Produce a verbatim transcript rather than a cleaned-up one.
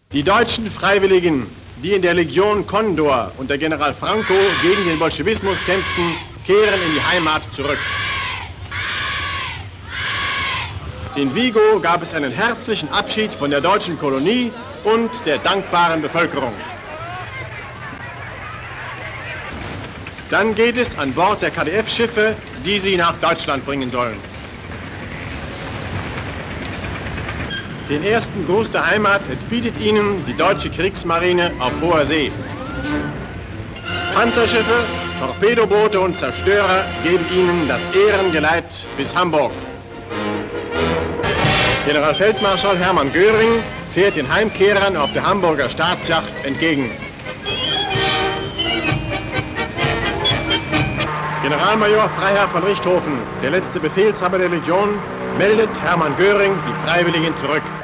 Die deutschen Freiwilligen, die in der Legion Condor unter General Franco gegen den Bolschewismus kämpften, kehren in die Heimat zurück. In Vigo gab es einen herzlichen Abschied von der deutschen Kolonie und der dankbaren Bevölkerung. Dann geht es an Bord der K D F-Schiffe, die sie nach Deutschland bringen sollen. Den ersten Gruß der Heimat entbietet ihnen die deutsche Kriegsmarine auf hoher See. Panzerschiffe, Torpedoboote und Zerstörer geben ihnen das Ehrengeleit bis Hamburg. Generalfeldmarschall Hermann Göring fährt den Heimkehrern auf der Hamburger Staatsjacht entgegen. Generalmajor Freiherr von Richthofen, der letzte Befehlshaber der Legion, meldet Hermann Göring die Freiwilligen zurück.